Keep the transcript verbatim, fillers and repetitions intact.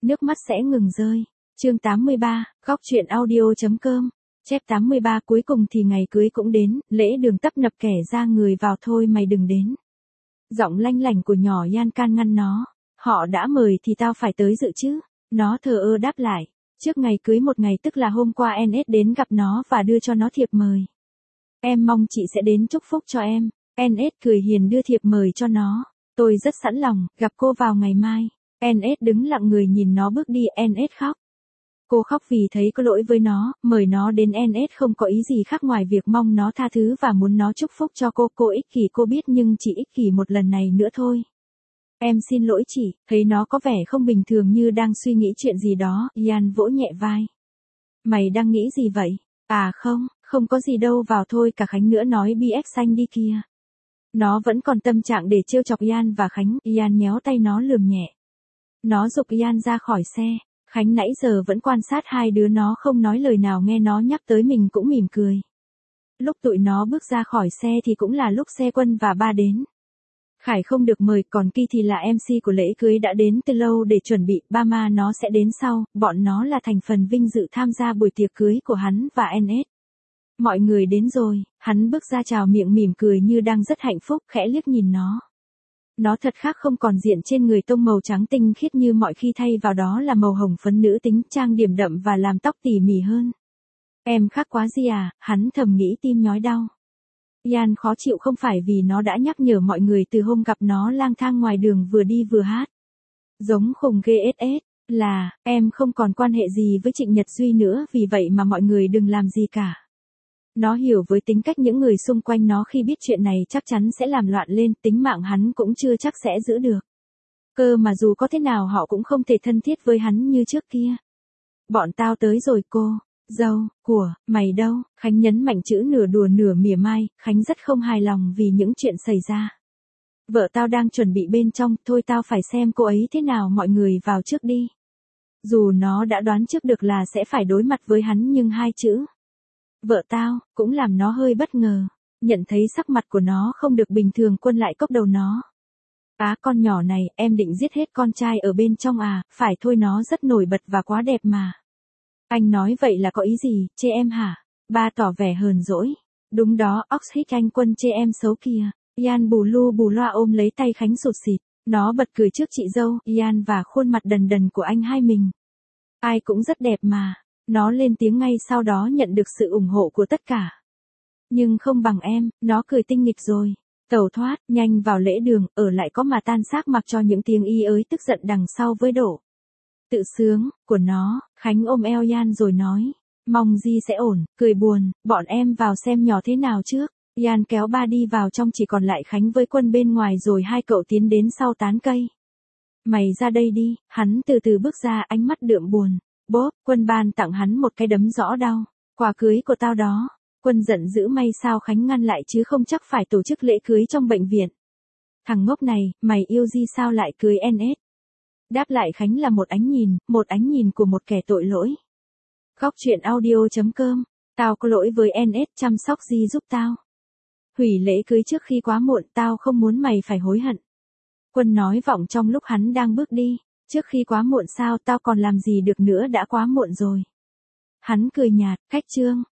nước mắt sẽ ngừng rơi. Chương tám mươi ba, góc truyện audio.com. Chép tám mươi ba cuối cùng thì ngày cưới cũng đến, lễ đường tấp nập kẻ ra người vào thôi mày đừng đến. Giọng lanh lảnh của nhỏ Yan can ngăn nó. Họ đã mời thì tao phải tới dự chứ. Nó thờ ơ đáp lại. Trước ngày cưới một ngày tức là hôm qua en ét đến gặp nó và đưa cho nó thiệp mời. Em mong chị sẽ đến chúc phúc cho em. en ét cười hiền đưa thiệp mời cho nó. Tôi rất sẵn lòng, gặp cô vào ngày mai. en ét đứng lặng người nhìn nó bước đi, en ét khóc. Cô khóc vì thấy có lỗi với nó, mời nó đến en ét không có ý gì khác ngoài việc mong nó tha thứ và muốn nó chúc phúc cho cô. Cô ích kỷ cô biết nhưng chỉ ích kỷ một lần này nữa thôi. Em xin lỗi chị, thấy nó có vẻ không bình thường như đang suy nghĩ chuyện gì đó, Yan vỗ nhẹ vai. Mày đang nghĩ gì vậy? À không, không có gì đâu vào thôi cả Khánh nữa nói bi ép xanh đi kia. Nó vẫn còn tâm trạng để trêu chọc Yan và Khánh, Yan nhéo tay nó lườm nhẹ. Nó giục Yan ra khỏi xe, Khánh nãy giờ vẫn quan sát hai đứa nó không nói lời nào nghe nó nhắc tới mình cũng mỉm cười. Lúc tụi nó bước ra khỏi xe thì cũng là lúc xe Quân và ba đến. Khải không được mời, còn Ki thì là em xê của lễ cưới đã đến từ lâu để chuẩn bị, ba ma nó sẽ đến sau, bọn nó là thành phần vinh dự tham gia buổi tiệc cưới của hắn và en ét. Mọi người đến rồi, hắn bước ra chào miệng mỉm cười như đang rất hạnh phúc, khẽ liếc nhìn nó. Nó thật khác không còn diện trên người tông màu trắng tinh khiết như mọi khi, thay vào đó là màu hồng phấn nữ tính, trang điểm đậm và làm tóc tỉ mỉ hơn. Em khác quá gì à, hắn thầm nghĩ tim nhói đau. Yan khó chịu không phải vì nó đã nhắc nhở mọi người từ hôm gặp nó lang thang ngoài đường vừa đi vừa hát. Giống khùng ghê ết ết, là, em không còn quan hệ gì với Trịnh Nhật Duy nữa, vì vậy mà mọi người đừng làm gì cả. Nó hiểu với tính cách những người xung quanh nó, khi biết chuyện này chắc chắn sẽ làm loạn lên, tính mạng hắn cũng chưa chắc sẽ giữ được. Cơ mà dù có thế nào họ cũng không thể thân thiết với hắn như trước kia. Bọn tao tới rồi cô. Dâu, của, mày đâu? Khánh nhấn mạnh chữ nửa đùa nửa mỉa mai, Khánh rất không hài lòng vì những chuyện xảy ra. Vợ tao đang chuẩn bị bên trong, thôi tao phải xem cô ấy thế nào, mọi người vào trước đi. Dù nó đã đoán trước được là sẽ phải đối mặt với hắn nhưng hai chữ vợ tao cũng làm nó hơi bất ngờ. Nhận thấy sắc mặt của nó không được bình thường, Quân lại cốc đầu nó. Á con nhỏ này, em định giết hết con trai ở bên trong à? Phải thôi, nó rất nổi bật và quá đẹp mà. Anh nói vậy là có ý gì, chê em hả? Ba tỏ vẻ hờn dỗi. Đúng đó, Ox hít anh Quân chê em xấu kìa. Yan bù lu bù loa ôm lấy tay Khánh sụt xịt. Nó bật cười trước chị dâu, Yan và khuôn mặt đần đần của anh hai mình. Ai cũng rất đẹp mà. Nó lên tiếng ngay sau đó, nhận được sự ủng hộ của tất cả. Nhưng không bằng em, nó cười tinh nghịch rồi. Tẩu thoát, nhanh vào lễ đường, ở lại có mà tan xác mặc cho những tiếng y ới tức giận đằng sau với đổ. Tự sướng, của nó, Khánh ôm eo Yan rồi nói. Mong gì sẽ ổn, cười buồn, bọn em vào xem nhỏ thế nào trước. Yan kéo ba đi vào trong, chỉ còn lại Khánh với Quân bên ngoài rồi hai cậu tiến đến sau tán cây. Mày ra đây đi, hắn từ từ bước ra, ánh mắt đượm buồn. Bốp, Quân ban tặng hắn một cái đấm rõ đau. Quà cưới của tao đó. Quân giận dữ, may sao Khánh ngăn lại chứ không chắc phải tổ chức lễ cưới trong bệnh viện. Thằng ngốc này, mày yêu gì sao lại cưới en ét? Đáp lại Khánh là một ánh nhìn, một ánh nhìn của một kẻ tội lỗi. Góc truyện audio.com. Tao có lỗi với en ét, chăm sóc gì giúp tao. Hủy lễ cưới trước khi quá muộn, tao không muốn mày phải hối hận. Quân nói vọng trong lúc hắn đang bước đi. Trước khi quá muộn sao, tao còn làm gì được nữa, đã quá muộn rồi. Hắn cười nhạt, khách trương.